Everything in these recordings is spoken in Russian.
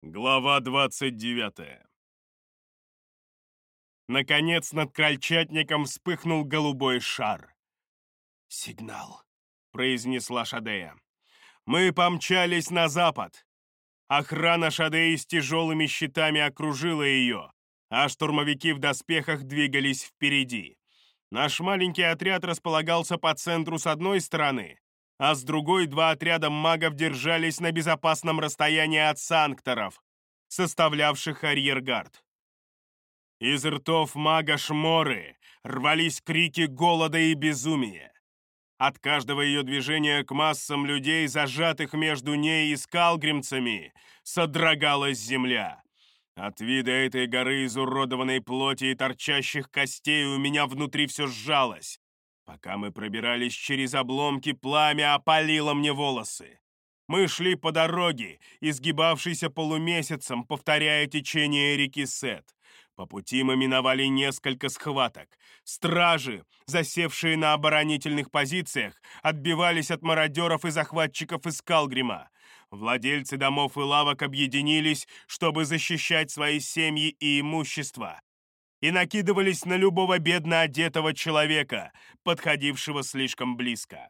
Глава 29. Наконец над крольчатником вспыхнул голубой шар. «Сигнал», — произнесла Шадея. «Мы помчались на запад. Охрана Шадеи с тяжелыми щитами окружила ее, а штурмовики в доспехах двигались впереди. Наш маленький отряд располагался по центру с одной стороны, а с другой два отряда магов держались на безопасном расстоянии от санкторов, составлявших арьергард. Из ртов мага Шморы рвались крики голода и безумия. От каждого ее движения к массам людей, зажатых между ней и скалгримцами, содрогалась земля. От вида этой горы изуродованной плоти и торчащих костей у меня внутри все сжалось. Пока мы пробирались через обломки, пламя опалило мне волосы. Мы шли по дороге, изгибавшейся полумесяцем, повторяя течение реки Сет. По пути мы миновали несколько схваток. Стражи, засевшие на оборонительных позициях, отбивались от мародеров и захватчиков из Скалгрима. Владельцы домов и лавок объединились, чтобы защищать свои семьи и имущество, и накидывались на любого бедно одетого человека, подходившего слишком близко.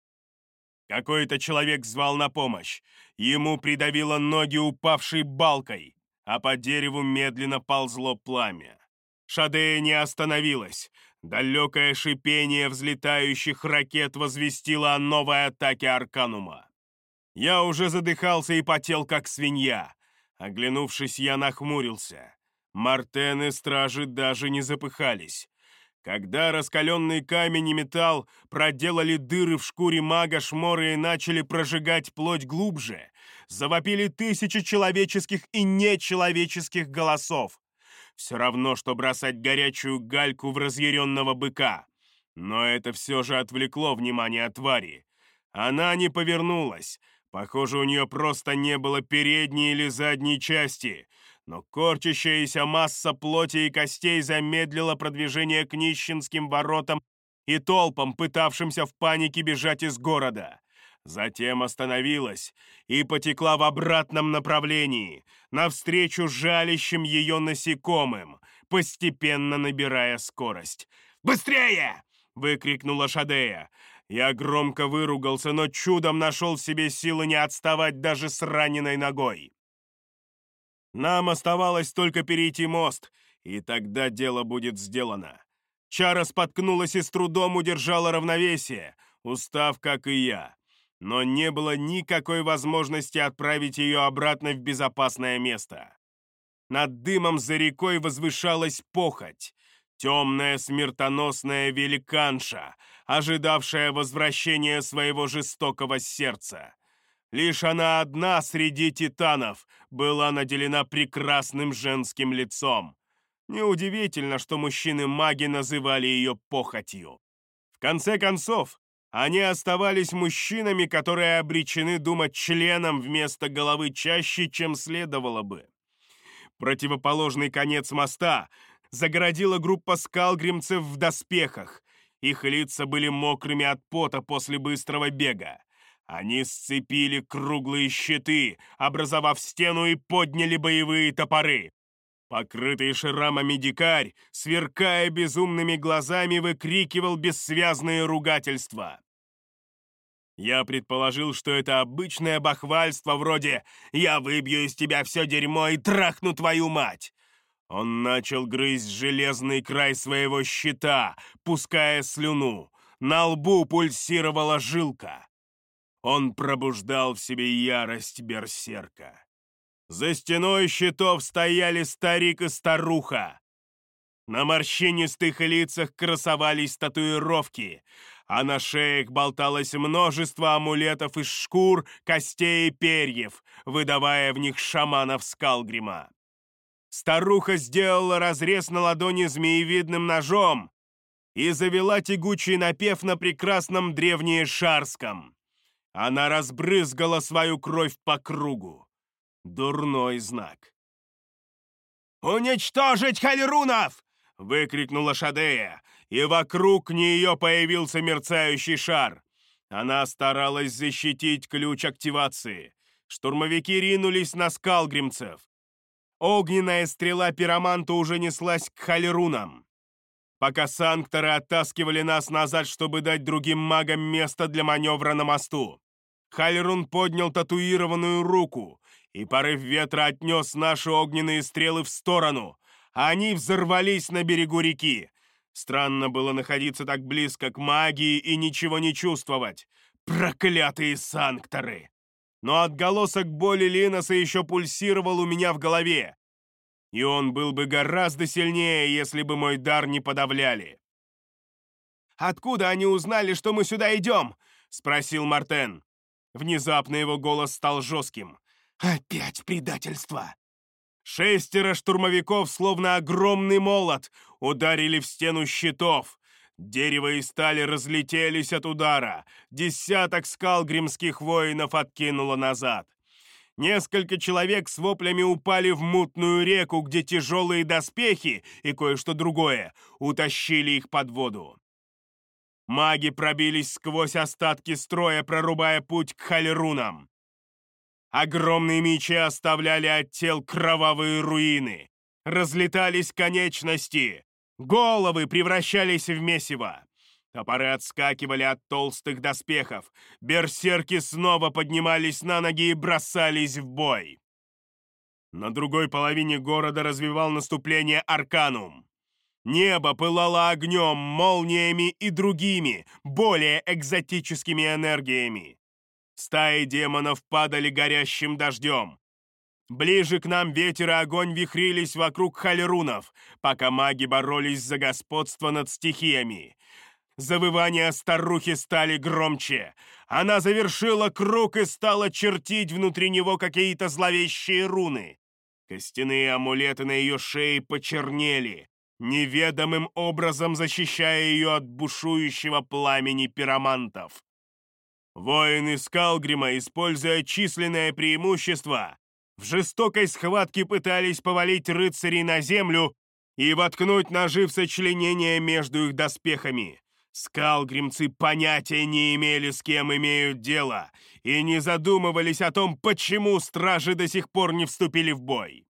Какой-то человек звал на помощь. Ему придавило ноги упавшей балкой, а по дереву медленно ползло пламя. Шадея не остановилась. Далекое шипение взлетающих ракет возвестило о новой атаке Арканума. Я уже задыхался и потел, как свинья. Оглянувшись, я нахмурился. Мартены стражи даже не запыхались. Когда раскаленный камень и металл проделали дыры в шкуре мага Шморы и начали прожигать плоть глубже, завопили тысячи человеческих и нечеловеческих голосов. Все равно, что бросать горячую гальку в разъяренного быка. Но это все же отвлекло внимание твари. Она не повернулась. Похоже, у нее просто не было передней или задней части. Но корчащаяся масса плоти и костей замедлила продвижение к нищенским воротам и толпам, пытавшимся в панике бежать из города. Затем остановилась и потекла в обратном направлении, навстречу жалящим ее насекомым, постепенно набирая скорость. «Быстрее!» — выкрикнула Шадея. Я громко выругался, но чудом нашел в себе силы не отставать даже с раненой ногой. Нам оставалось только перейти мост, и тогда дело будет сделано. Чара споткнулась и с трудом удержала равновесие, устав, как и я. Но не было никакой возможности отправить ее обратно в безопасное место. Над дымом за рекой возвышалась похоть, темная смертоносная великанша, ожидавшая возвращения своего жестокого сердца. Лишь она одна среди титанов была наделена прекрасным женским лицом. Неудивительно, что мужчины-маги называли ее похотью. В конце концов, они оставались мужчинами, которые обречены думать членом вместо головы чаще, чем следовало бы. Противоположный конец моста загородила группа скалгримцев в доспехах. Их лица были мокрыми от пота после быстрого бега. Они сцепили круглые щиты, образовав стену, и подняли боевые топоры. Покрытый шрамами дикарь, сверкая безумными глазами, выкрикивал бессвязные ругательства. Я предположил, что это обычное бахвальство вроде «Я выбью из тебя все дерьмо и трахну твою мать!». Он начал грызть железный край своего щита, пуская слюну. На лбу пульсировала жилка. Он пробуждал в себе ярость берсерка. За стеной щитов стояли старик и старуха. На морщинистых лицах красовались татуировки, а на шеях болталось множество амулетов из шкур, костей и перьев, выдавая в них шаманов Скалгрима. Старуха сделала разрез на ладони змеевидным ножом и завела тягучий напев на прекрасном древнеишарском. Она разбрызгала свою кровь по кругу. Дурной знак. «Уничтожить Хальрунов!» — выкрикнула Шадея, и вокруг нее появился мерцающий шар. Она старалась защитить ключ активации. Штурмовики ринулись на скалгримцев. Огненная стрела пироманта уже неслась к халерунам. Пока санкторы оттаскивали нас назад, чтобы дать другим магам место для маневра на мосту, Халерун поднял татуированную руку, и порыв ветра отнес наши огненные стрелы в сторону, а они взорвались на берегу реки. Странно было находиться так близко к магии и ничего не чувствовать. Проклятые санкторы! Но отголосок боли Линоса еще пульсировал у меня в голове, и он был бы гораздо сильнее, если бы мой дар не подавляли. «Откуда они узнали, что мы сюда идем?» — спросил Мартен. Внезапно его голос стал жестким. «Опять предательство!» 6 штурмовиков, словно огромный молот, ударили в стену щитов. Дерево и сталь разлетелись от удара. Десяток скалгримских воинов откинуло назад. Несколько человек с воплями упали в мутную реку, где тяжелые доспехи и кое-что другое утащили их под воду. Маги пробились сквозь остатки строя, прорубая путь к халерунам. Огромные мечи оставляли от тел кровавые руины. Разлетались конечности. Головы превращались в месиво. Топоры отскакивали от толстых доспехов. Берсерки снова поднимались на ноги и бросались в бой. На другой половине города развивал наступление Арканум. Небо пылало огнем, молниями и другими, более экзотическими энергиями. Стаи демонов падали горящим дождем. Ближе к нам ветер и огонь вихрились вокруг халерунов, пока маги боролись за господство над стихиями. Завывания старухи стали громче. Она завершила круг и стала чертить внутри него какие-то зловещие руны. Костяные амулеты на ее шее почернели, неведомым образом защищая ее от бушующего пламени пиромантов. Воины Скалгрима, используя численное преимущество, в жестокой схватке пытались повалить рыцарей на землю и воткнуть ножи в сочленение между их доспехами. Скалгримцы понятия не имели, с кем имеют дело, и не задумывались о том, почему стражи до сих пор не вступили в бой.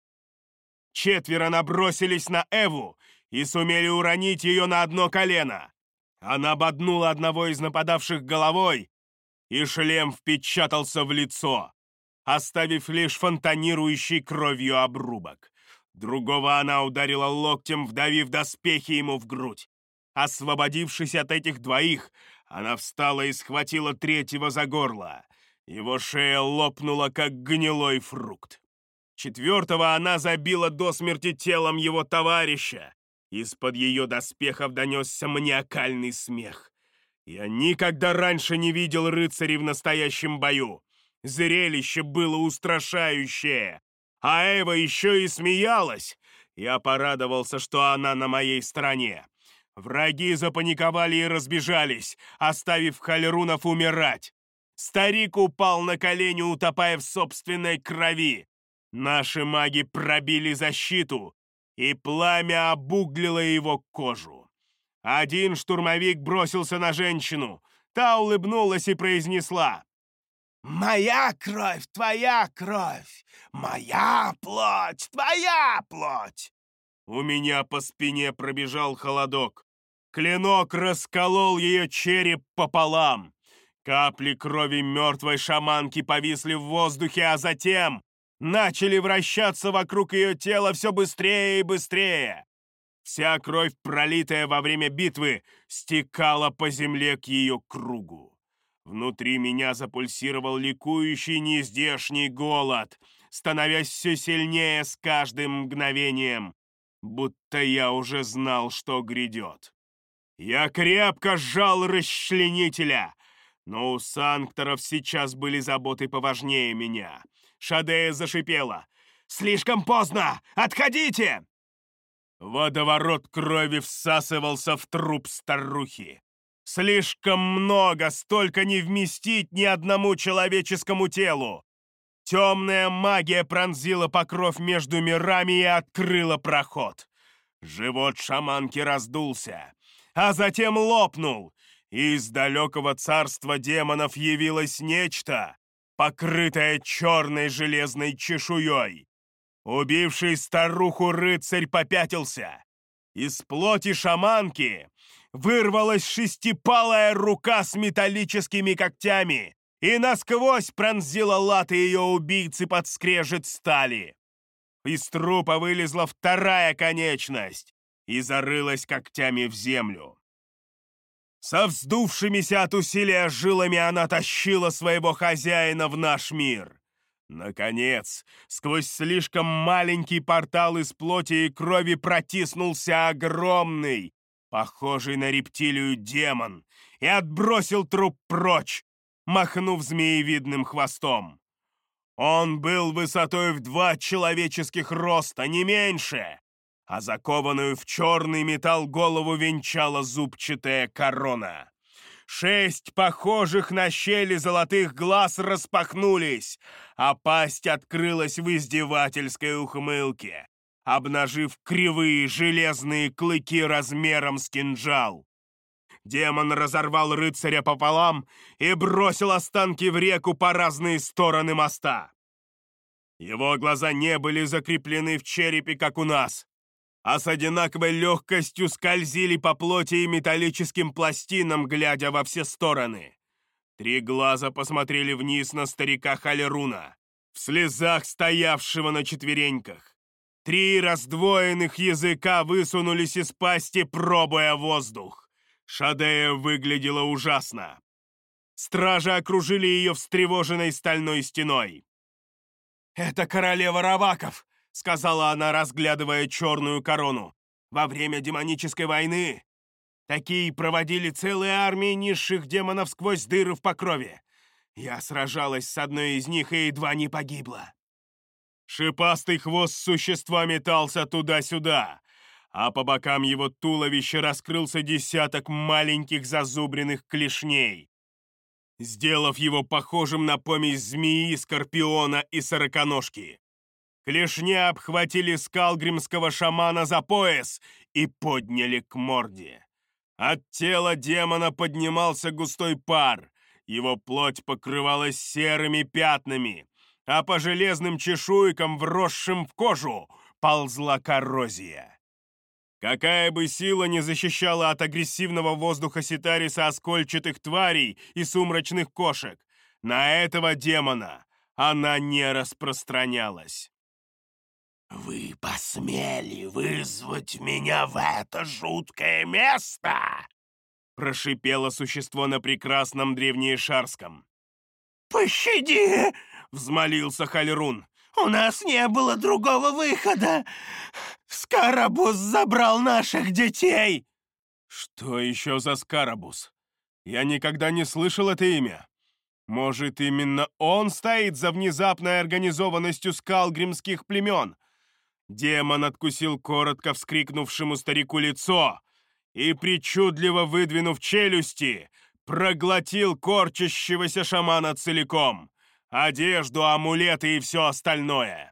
4 набросились на Эву и сумели уронить ее на одно колено. Она боднула одного из нападавших головой, и шлем впечатался в лицо, оставив лишь фонтанирующий кровью обрубок. Другого она ударила локтем, вдавив доспехи ему в грудь. Освободившись от этих двоих, она встала и схватила 3-го за горло. Его шея лопнула, как гнилой фрукт. 4-го она забила до смерти телом его товарища. Из-под ее доспехов донесся маниакальный смех. Я никогда раньше не видел рыцарей в настоящем бою. Зрелище было устрашающее. А Эва еще и смеялась. Я порадовался, что она на моей стороне. Враги запаниковали и разбежались, оставив халерунов умирать. Старик упал на колени, утопая в собственной крови. Наши маги пробили защиту, и пламя обуглило его кожу. Один штурмовик бросился на женщину. Та улыбнулась и произнесла: «Моя кровь, твоя кровь! Моя плоть, твоя плоть!» У меня по спине пробежал холодок. Клинок расколол ее череп пополам. Капли крови мертвой шаманки повисли в воздухе, а затем начали вращаться вокруг ее тела все быстрее и быстрее. Вся кровь, пролитая во время битвы, стекала по земле к ее кругу. Внутри меня запульсировал ликующий нездешний голод, становясь все сильнее с каждым мгновением, будто я уже знал, что грядет. Я крепко сжал расчленителя, но у санкторов сейчас были заботы поважнее меня. Шадея зашипела: «Слишком поздно! Отходите!» Водоворот крови всасывался в труп старухи. Слишком много, столько не вместить ни одному человеческому телу. Темная магия пронзила покров между мирами и открыла проход. Живот шаманки раздулся, а затем лопнул, и из далекого царства демонов явилось нечто, покрытая черной железной чешуей. Убивший старуху рыцарь попятился. Из плоти шаманки вырвалась шестипалая рука с металлическими когтями и насквозь пронзила латы ее убийцы под скрежет стали. Из трупа вылезла вторая конечность и зарылась когтями в землю. Со вздувшимися от усилия жилами она тащила своего хозяина в наш мир. Наконец, сквозь слишком маленький портал из плоти и крови протиснулся огромный, похожий на рептилию демон, и отбросил труп прочь, махнув змеевидным хвостом. Он был высотой в 2 человеческих роста, не меньше, а закованную в черный металл голову венчала зубчатая корона. 6 похожих на щели золотых глаз распахнулись, а пасть открылась в издевательской ухмылке, обнажив кривые железные клыки размером с кинжал. Демон разорвал рыцаря пополам и бросил останки в реку по разные стороны моста. Его глаза не были закреплены в черепе, как у нас, а с одинаковой легкостью скользили по плоти и металлическим пластинам, глядя во все стороны. 3 глаза посмотрели вниз на старика Халеруна, в слезах стоявшего на четвереньках. 3 раздвоенных языка высунулись из пасти, пробуя воздух. Шадея выглядела ужасно. Стражи окружили ее встревоженной стальной стеной. «Это королева Раваков!» — сказала она, разглядывая черную корону. «Во время демонической войны такие проводили целые армии низших демонов сквозь дыры в покрове. Я сражалась с одной из них и едва не погибла». Шипастый хвост существа метался туда-сюда, а по бокам его туловища раскрылся десяток маленьких зазубренных клешней, сделав его похожим на помесь змеи, скорпиона и сороконожки. Клешни обхватили скалгримского шамана за пояс и подняли к морде. От тела демона поднимался густой пар, его плоть покрывалась серыми пятнами, а по железным чешуйкам, вросшим в кожу, ползла коррозия. Какая бы сила ни защищала от агрессивного воздуха Ситариса оскольчатых тварей и сумрачных кошек, на этого демона она не распространялась. «Вы посмели вызвать меня в это жуткое место?» — прошипело существо на прекрасном древнеишарском. «Пощади!» — взмолился Халерун. «У нас не было другого выхода! Скарабус забрал наших детей!» «Что еще за Скарабус? Я никогда не слышал это имя. Может, именно он стоит за внезапной организованностью скалгримских племен?» Демон откусил коротко вскрикнувшему старику лицо и, причудливо выдвинув челюсти, проглотил корчащегося шамана целиком. Одежду, амулеты и все остальное.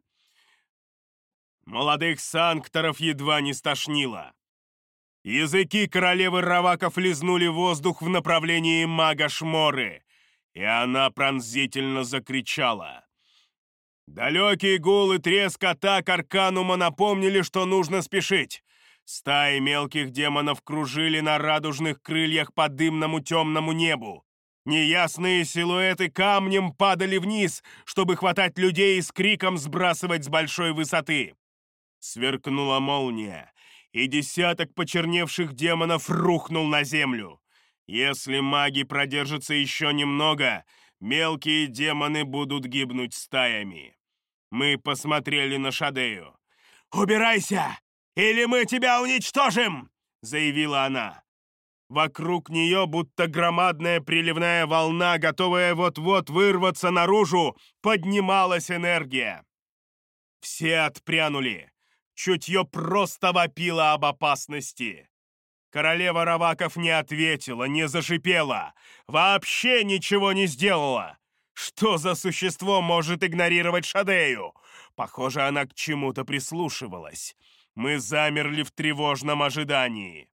Молодых санкторов едва не стошнило. Языки королевы Раваков лизнули воздух в направлении мага Шморы, и она пронзительно закричала. Далекий гул и треск атак Арканума напомнили, что нужно спешить. Стаи мелких демонов кружили на радужных крыльях по дымному темному небу. Неясные силуэты камнем падали вниз, чтобы хватать людей и с криком сбрасывать с большой высоты. Сверкнула молния, и десяток почерневших демонов рухнул на землю. Если маги продержатся еще немного, мелкие демоны будут гибнуть стаями. Мы посмотрели на Шадею. «Убирайся, или мы тебя уничтожим!» — заявила она. Вокруг нее, будто громадная приливная волна, готовая вот-вот вырваться наружу, поднималась энергия. Все отпрянули. Чутье просто вопило об опасности. Королева Раваков не ответила, не зашипела, вообще ничего не сделала. Что за существо может игнорировать Шадею? Похоже, она к чему-то прислушивалась. Мы замерли в тревожном ожидании.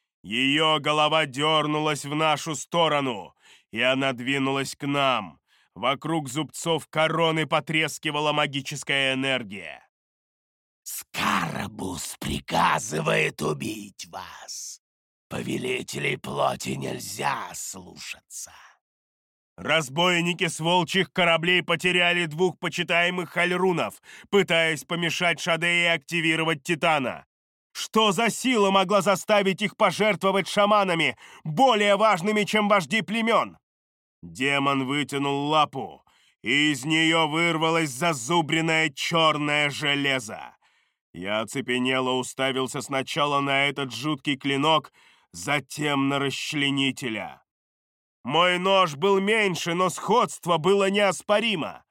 Ее голова дернулась в нашу сторону, и она двинулась к нам. Вокруг зубцов короны потрескивала магическая энергия. «Скарабус приказывает убить вас. Повелителей плоти нельзя слушаться». Разбойники с волчьих кораблей потеряли 2 почитаемых хальрунов, пытаясь помешать Шадее активировать Титана. Что за сила могла заставить их пожертвовать шаманами, более важными, чем вожди племен? Демон вытянул лапу, и из нее вырвалось зазубренное черное железо. Я оцепенело уставился сначала на этот жуткий клинок, затем на расчленителя. Мой нож был меньше, но сходство было неоспоримо.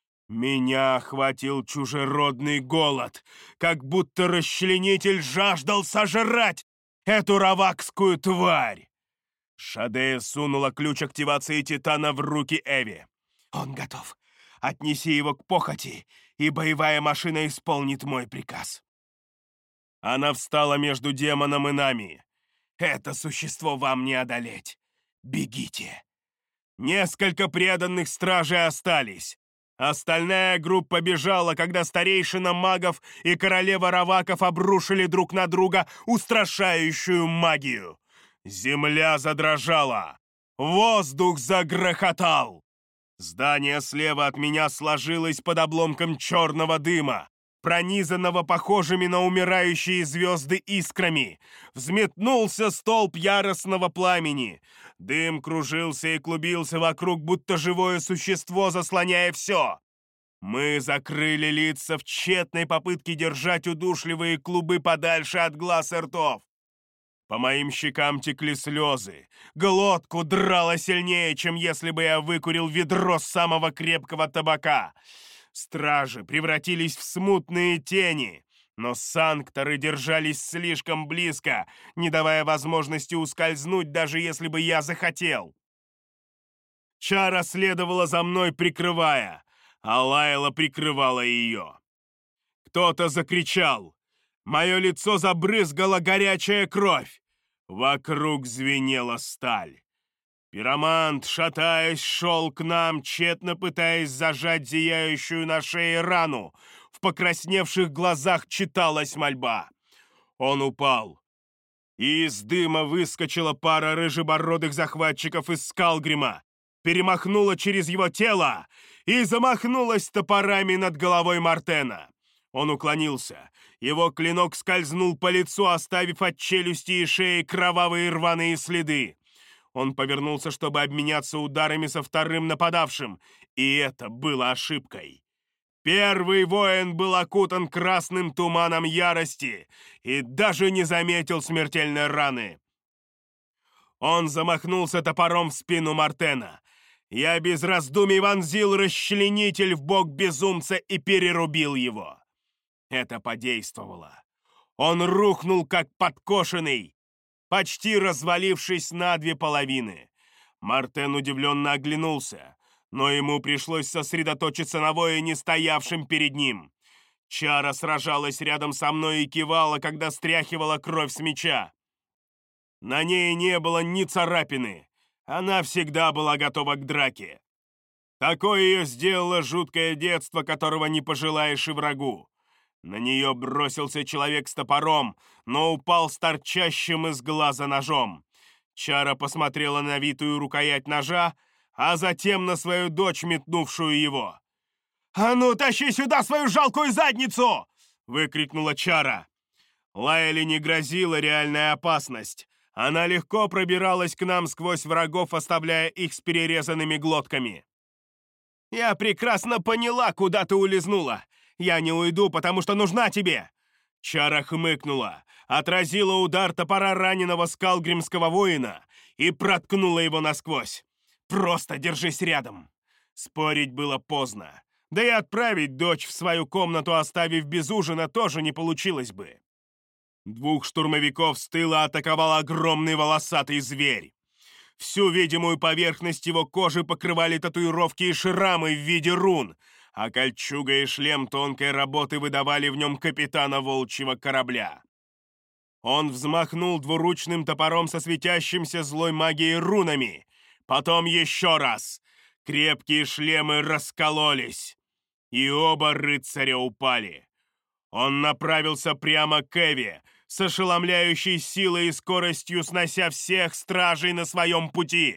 Меня охватил чужеродный голод, как будто расчленитель жаждал сожрать эту равакскую тварь. Шадея сунула ключ активации Титана в руки Эви. «Он готов. Отнеси его к похоти, и боевая машина исполнит мой приказ». Она встала между демоном и нами. «Это существо вам не одолеть. Бегите». Несколько преданных стражей остались. Остальная группа бежала, когда старейшина магов и королева раваков обрушили друг на друга устрашающую магию. Земля задрожала. Воздух загрохотал. Здание слева от меня сложилось под обломком черного дыма, пронизанного похожими на умирающие звезды искрами. Взметнулся столб яростного пламени. Дым кружился и клубился вокруг, будто живое существо, заслоняя все. Мы закрыли лица в тщетной попытке держать удушливые клубы подальше от глаз и ртов. По моим щекам текли слезы. Глотку драло сильнее, чем если бы я выкурил ведро самого крепкого табака. Стражи превратились в смутные тени, но санкторы держались слишком близко, не давая возможности ускользнуть, даже если бы я захотел. Чара следовала за мной, прикрывая, а Лайла прикрывала ее. Кто-то закричал. Мое лицо забрызгала горячая кровь. Вокруг звенела сталь. Пиромант, шатаясь, шел к нам, тщетно пытаясь зажать зияющую на шее рану. В покрасневших глазах читалась мольба. Он упал. И из дыма выскочила пара рыжебородых захватчиков из Скалгрима, перемахнула через его тело и замахнулась топорами над головой Мартена. Он уклонился. Его клинок скользнул по лицу, оставив от челюсти и шеи кровавые рваные следы. Он повернулся, чтобы обменяться ударами со вторым нападавшим, и это было ошибкой. Первый воин был окутан красным туманом ярости и даже не заметил смертельной раны. Он замахнулся топором в спину Мартена. Я без раздумий вонзил расчленитель в бок безумца и перерубил его. Это подействовало. Он рухнул, как подкошенный, почти развалившись на 2 половины. Мартен удивленно оглянулся, но ему пришлось сосредоточиться на воине, стоявшем перед ним. Чара сражалась рядом со мной и кивала, когда стряхивала кровь с меча. На ней не было ни царапины. Она всегда была готова к драке. Такое ее сделало жуткое детство, которого не пожелаешь и врагу. На нее бросился человек с топором, но упал с торчащим из глаза ножом. Чара посмотрела на витую рукоять ножа, а затем на свою дочь, метнувшую его. «А ну, тащи сюда свою жалкую задницу!» — выкрикнула Чара. Лайле не грозила реальная опасность. Она легко пробиралась к нам сквозь врагов, оставляя их с перерезанными глотками. «Я прекрасно поняла, куда ты улизнула. Я не уйду, потому что нужна тебе!» Чара хмыкнула, отразила удар топора раненого скалгримского воина и проткнула его насквозь. «Просто держись рядом!» Спорить было поздно. Да и отправить дочь в свою комнату, оставив без ужина, тоже не получилось бы. 2 штурмовиков с тыла атаковал огромный волосатый зверь. Всю видимую поверхность его кожи покрывали татуировки и шрамы в виде рун, а кольчуга и шлем тонкой работы выдавали в нем капитана волчьего корабля. Он взмахнул двуручным топором со светящимся злой магией рунами. Потом еще раз. Крепкие шлемы раскололись, и оба рыцаря упали. Он направился прямо к Эве, с ошеломляющей силой и скоростью снося всех стражей на своем пути.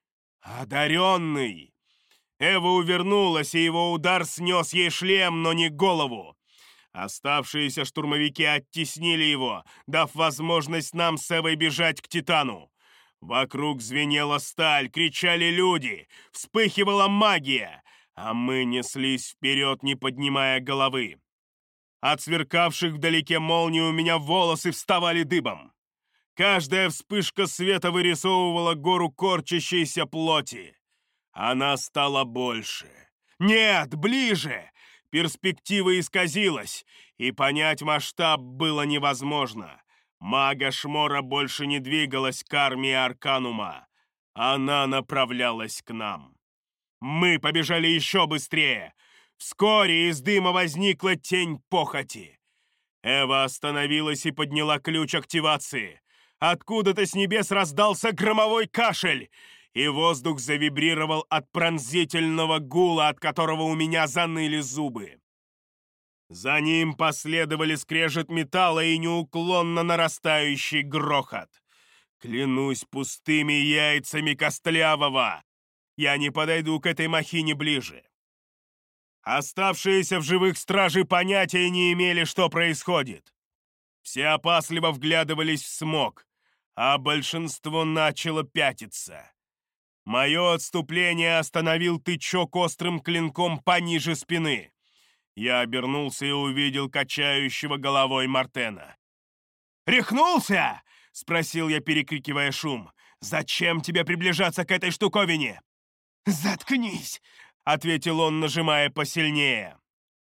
Одаренный! Эва увернулась, и его удар снес ей шлем, но не голову. Оставшиеся штурмовики оттеснили его, дав возможность нам с Эвой бежать к Титану. Вокруг звенела сталь, кричали люди, вспыхивала магия, а мы неслись вперед, не поднимая головы. От сверкавших вдалеке молний у меня волосы вставали дыбом. Каждая вспышка света вырисовывала гору корчащейся плоти. Она стала больше. Нет, ближе! Перспектива исказилась, и понять масштаб было невозможно. Мага Шмора больше не двигалась к армии Арканума. Она направлялась к нам. Мы побежали еще быстрее. Вскоре из дыма возникла тень похоти. Эва остановилась и подняла ключ активации. Откуда-то с небес раздался громовой кашель, и воздух завибрировал от пронзительного гула, от которого у меня заныли зубы. За ним последовали скрежет металла и неуклонно нарастающий грохот. Клянусь пустыми яйцами Костлявого, я не подойду к этой махине ближе. Оставшиеся в живых стражи понятия не имели, что происходит. Все опасливо вглядывались в смог, а большинство начало пятиться. Мое отступление остановил тычок острым клинком пониже спины. Я обернулся и увидел качающего головой Мартена. «Рехнулся?» — спросил я, перекрикивая шум. «Зачем тебе приближаться к этой штуковине?» «Заткнись!» — ответил он, нажимая посильнее.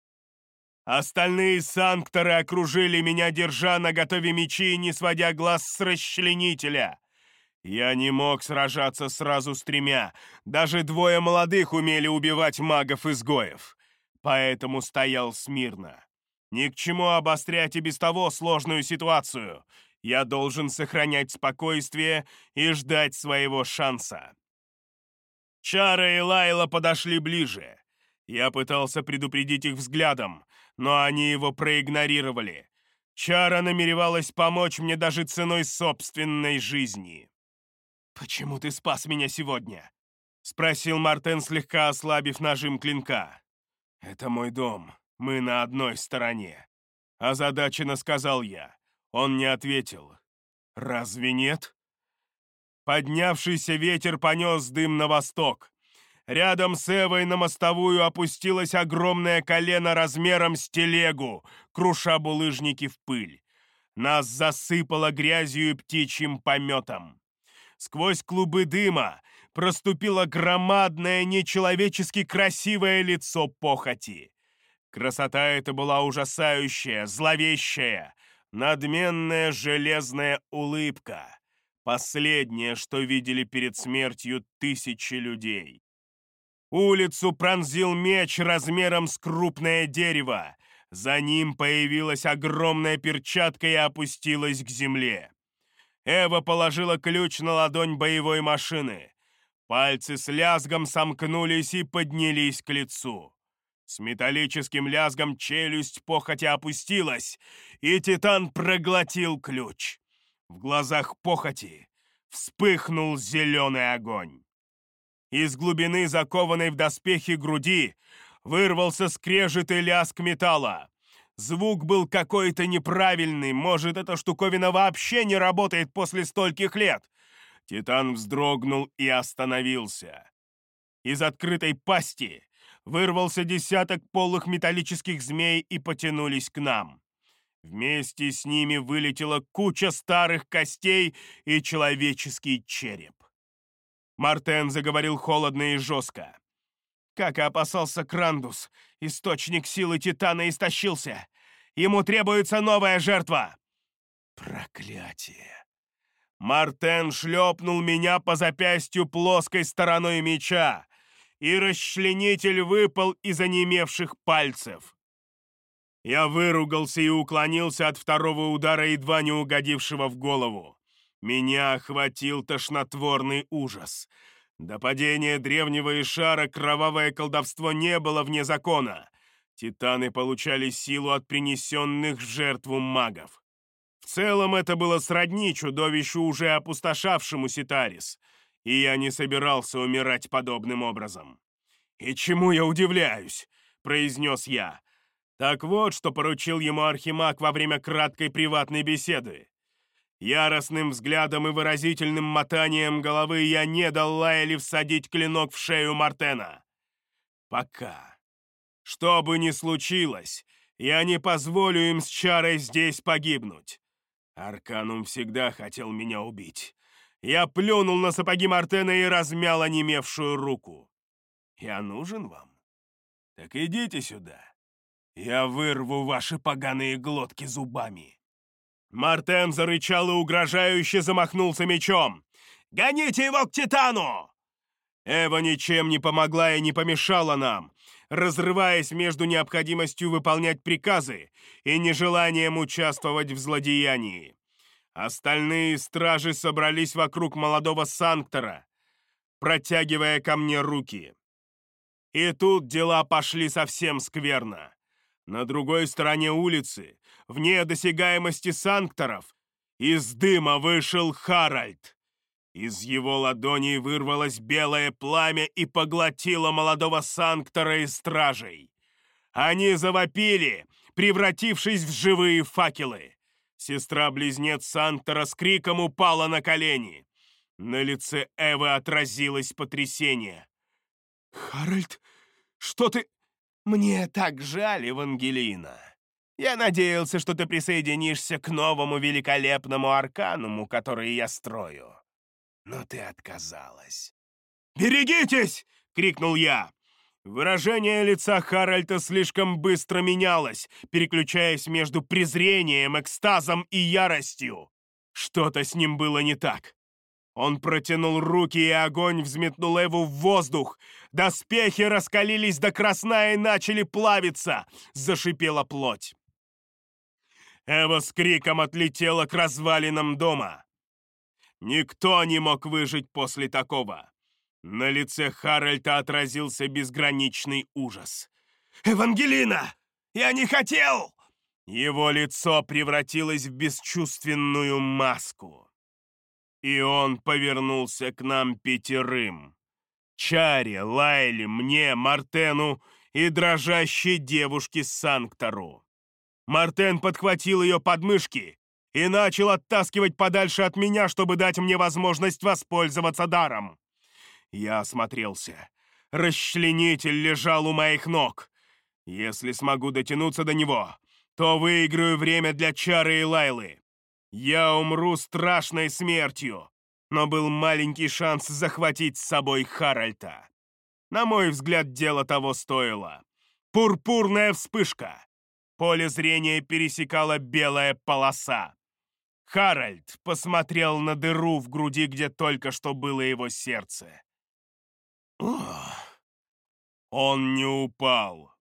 Остальные санкторы окружили меня, держа наготове мечи и не сводя глаз с расчленителя. Я не мог сражаться сразу с тремя. Даже двое молодых умели убивать магов-изгоев. Поэтому стоял смирно. Ни к чему обострять и без того сложную ситуацию. Я должен сохранять спокойствие и ждать своего шанса. Чара и Лайла подошли ближе. Я пытался предупредить их взглядом, но они его проигнорировали. Чара намеревалась помочь мне даже ценой собственной жизни. «Почему ты спас меня сегодня?» — спросил Мартен, слегка ослабив нажим клинка. «Это мой дом. Мы на одной стороне». Озадаченно сказал я. Он не ответил. «Разве нет?» Поднявшийся ветер понес дым на восток. Рядом с Эвой на мостовую опустилось огромное колено размером с телегу, круша булыжники в пыль. Нас засыпало грязью и птичьим пометом. Сквозь клубы дыма проступило громадное, нечеловечески красивое лицо похоти. Красота эта была ужасающая, зловещая, надменная железная улыбка. Последнее, что видели перед смертью тысячи людей. Улицу пронзил меч размером с крупное дерево. За ним появилась огромная перчатка и опустилась к земле. Эва положила ключ на ладонь боевой машины. Пальцы с лязгом сомкнулись и поднялись к лицу. С металлическим лязгом челюсть похоти опустилась, и Титан проглотил ключ. В глазах похоти вспыхнул зеленый огонь. Из глубины закованной в доспехи груди вырвался скрежет и лязг металла. Звук был какой-то неправильный, может, эта штуковина вообще не работает после стольких лет. Титан вздрогнул и остановился. Из открытой пасти вырвался десяток полых металлических змей и потянулись к нам. Вместе с ними вылетела куча старых костей и человеческий череп. Мартен заговорил холодно и жестко. Как и опасался Крандус, источник силы Титана истощился. Ему требуется новая жертва. Проклятие. Мартен шлепнул меня по запястью плоской стороной меча, и расчленитель выпал из онемевших пальцев. Я выругался и уклонился от второго удара, едва не угодившего в голову. Меня охватил тошнотворный ужас. До падения древнего Ишара кровавое колдовство не было вне закона. Титаны получали силу от принесенных в жертву магов. В целом это было сродни чудовищу, уже опустошавшему Ситарис, и я не собирался умирать подобным образом. «И чему я удивляюсь?» — произнес я. Так вот, что поручил ему Архимаг во время краткой приватной беседы. Яростным взглядом и выразительным мотанием головы я не дал Лайле всадить клинок в шею Мартена. Пока. Что бы ни случилось, я не позволю им с Чарой здесь погибнуть. Арканум всегда хотел меня убить. Я плюнул на сапоги Мартена и размял онемевшую руку. «Я нужен вам? Так идите сюда. Я вырву ваши поганые глотки зубами». Мартен зарычал и угрожающе замахнулся мечом. «Гоните его к Титану!» Эва ничем не помогла и не помешала нам, разрываясь между необходимостью выполнять приказы и нежеланием участвовать в злодеянии. Остальные стражи собрались вокруг молодого Санктора, протягивая ко мне руки. И тут дела пошли совсем скверно. На другой стороне улицы, вне досягаемости санкторов, из дыма вышел Харальд. Из его ладоней вырвалось белое пламя и поглотило молодого санктора и стражей. Они завопили, превратившись в живые факелы. Сестра-близнец санктора с криком упала на колени. На лице Эвы отразилось потрясение. «Харальд, что ты...» «Мне так жаль, Евангелина. Я надеялся, что ты присоединишься к новому великолепному аркануму, который я строю. Но ты отказалась». «Берегитесь!» — крикнул я. Выражение лица Харальда слишком быстро менялось, переключаясь между презрением, экстазом и яростью. Что-то с ним было не так. Он протянул руки, и огонь взметнул Эву в воздух. Доспехи раскалились до красна и начали плавиться. Зашипела плоть. Эва с криком отлетела к развалинам дома. Никто не мог выжить после такого. На лице Харальда отразился безграничный ужас. «Евангелина! Я не хотел!» Его лицо превратилось в бесчувственную маску. И он повернулся к нам пятерым. Чаре, Лайле, мне, Мартену и дрожащей девушке Санктору. Мартен подхватил ее подмышки и начал оттаскивать подальше от меня, чтобы дать мне возможность воспользоваться даром. Я осмотрелся. Расчленитель лежал у моих ног. Если смогу дотянуться до него, то выиграю время для Чары и Лайлы. Я умру страшной смертью, но был маленький шанс захватить с собой Харальда. На мой взгляд, дело того стоило. Пурпурная вспышка. Поле зрения пересекала белая полоса. Харальд посмотрел на дыру в груди, где только что было его сердце. Он не упал.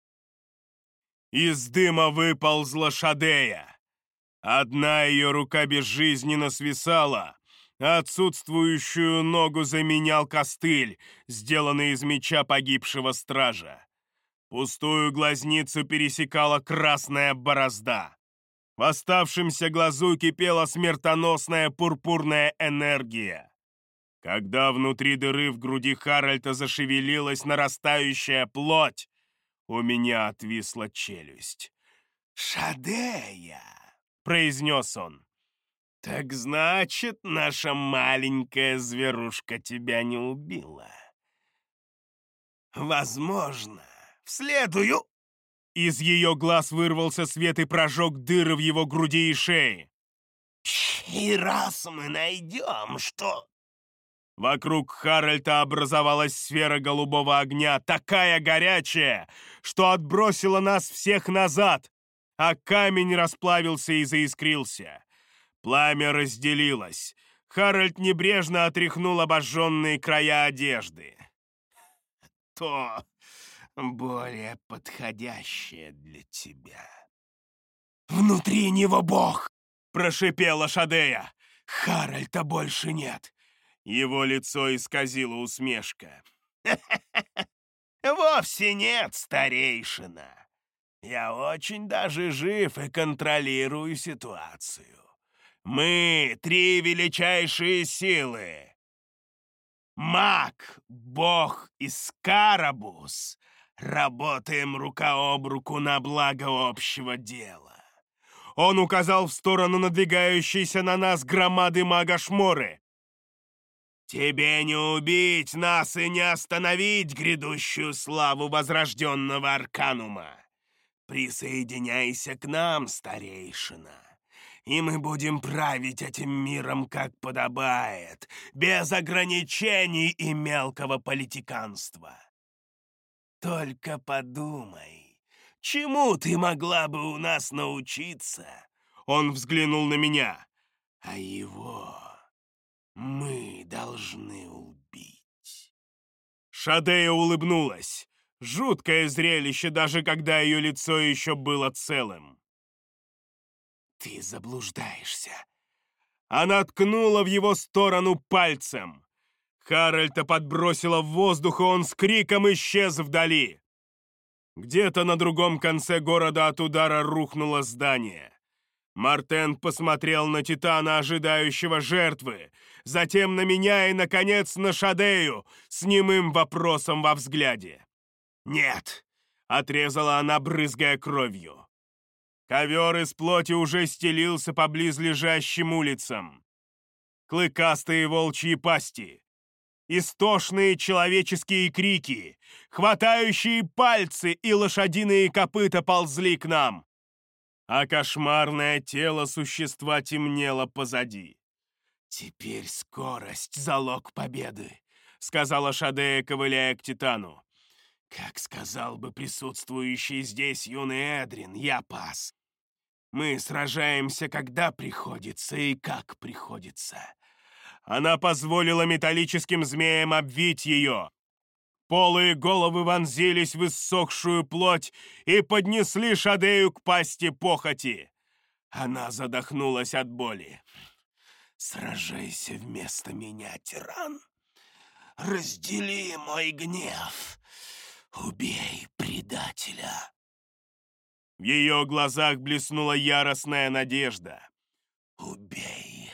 Из дыма выползла Шадея. Одна ее рука безжизненно свисала, а отсутствующую ногу заменял костыль, сделанный из меча погибшего стража. Пустую глазницу пересекала красная борозда. В оставшемся глазу кипела смертоносная пурпурная энергия. Когда внутри дыры в груди Харальда зашевелилась нарастающая плоть, у меня отвисла челюсть. «Шадея!» — произнес он. «Так значит, наша маленькая зверушка тебя не убила. Возможно, вследую...» Из ее глаз вырвался свет и прожег дыры в его груди и шее. «И раз мы найдем, что...» Вокруг Харальда образовалась сфера голубого огня, такая горячая, что отбросила нас всех назад, а камень расплавился и заискрился. Пламя разделилось. Харальд небрежно отряхнул обожженные края одежды. «То более подходящее для тебя». «Внутри него Бог!» — прошипела Шадея. «Харальда больше нет. Его лицо исказило усмешка. Вовсе нет, старейшина. Я очень даже жив и контролирую ситуацию. Мы — три величайшие силы. Маг, Бог и Скарабус работаем рука об руку на благо общего дела. Он указал в сторону надвигающейся на нас громады мага Шморы. Тебе не убить нас и не остановить грядущую славу возрожденного Арканума. Присоединяйся к нам, старейшина, и мы будем править этим миром, как подобает, без ограничений и мелкого политиканства. Только подумай, чему ты могла бы у нас научиться? Он взглянул на меня. А его мы должны убить. Шадея улыбнулась. Жуткое зрелище, даже когда ее лицо еще было целым. Ты заблуждаешься. Она ткнула в его сторону пальцем. Харальда подбросила в воздух, и он с криком исчез вдали. Где-то на другом конце города от удара рухнуло здание. Мартен посмотрел на Титана, ожидающего жертвы, затем на меня и, наконец, на Шадею с немым вопросом во взгляде. «Нет!» — отрезала она, брызгая кровью. Ковер из плоти уже стелился по близлежащим улицам. Клыкастые волчьи пасти, истошные человеческие крики, хватающие пальцы и лошадиные копыта ползли к нам, а кошмарное тело существа темнело позади. «Теперь скорость — залог победы», — сказала Шадея, ковыляя к Титану. «Как сказал бы присутствующий здесь юный Эдрин, я пас. Мы сражаемся, когда приходится и как приходится». Она позволила металлическим змеям обвить ее. Полые головы вонзились в иссохшую плоть и поднесли Шадею к пасти похоти. Она задохнулась от боли. «Сражайся вместо меня, тиран. Раздели мой гнев. Убей предателя». В ее глазах блеснула яростная надежда. «Убей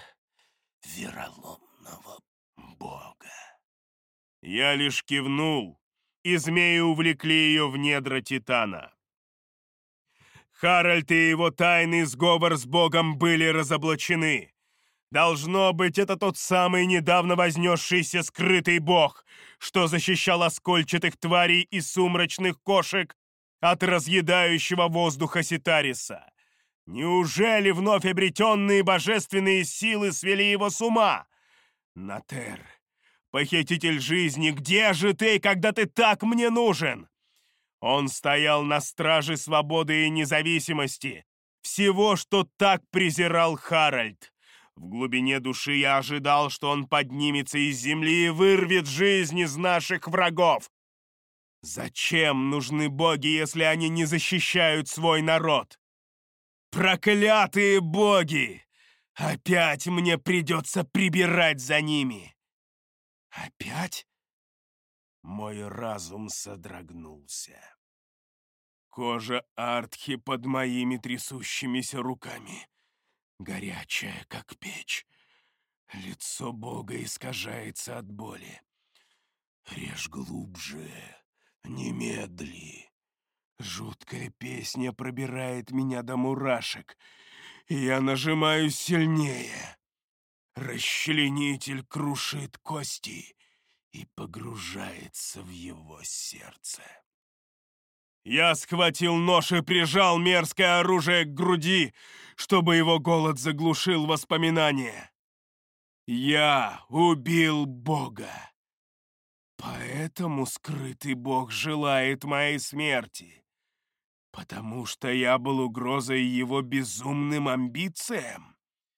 вероломного бога». Я лишь кивнул, и змеи увлекли ее в недра Титана. Харальд и его тайный сговор с богом были разоблачены. Должно быть, это тот самый недавно вознесшийся скрытый бог, что защищал оскольчатых тварей и сумрачных кошек от разъедающего воздуха Ситариса. Неужели вновь обретенные божественные силы свели его с ума? Натер, похититель жизни, где же ты, когда ты так мне нужен? Он стоял на страже свободы и независимости, всего, что так презирал Харальд. В глубине души я ожидал, что он поднимется из земли и вырвет жизнь из наших врагов. Зачем нужны боги, если они не защищают свой народ? Проклятые боги! Опять мне придется прибирать за ними. Опять? Мой разум содрогнулся. Кожа Артхи под моими трясущимися руками. Горячая, как печь. Лицо бога искажается от боли. Режь глубже, немедли. Жуткая песня пробирает меня до мурашек, и я нажимаю сильнее. Расчленитель крушит кости и погружается в его сердце. Я схватил нож и прижал мерзкое оружие к груди, чтобы его голод заглушил воспоминания. Я убил Бога. Поэтому скрытый Бог желает моей смерти. Потому что я был угрозой его безумным амбициям.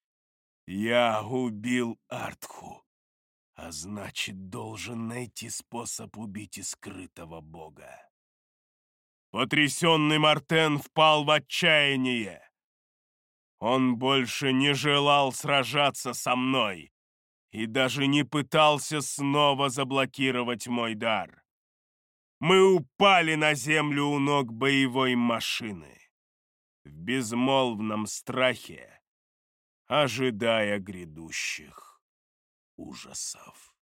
Я убил Артху, а значит, должен найти способ убить и скрытого Бога. Потрясенный Мартен впал в отчаяние. Он больше не желал сражаться со мной. и даже не пытался снова заблокировать мой дар. Мы упали на землю у ног боевой машины, в безмолвном страхе, ожидая грядущих ужасов.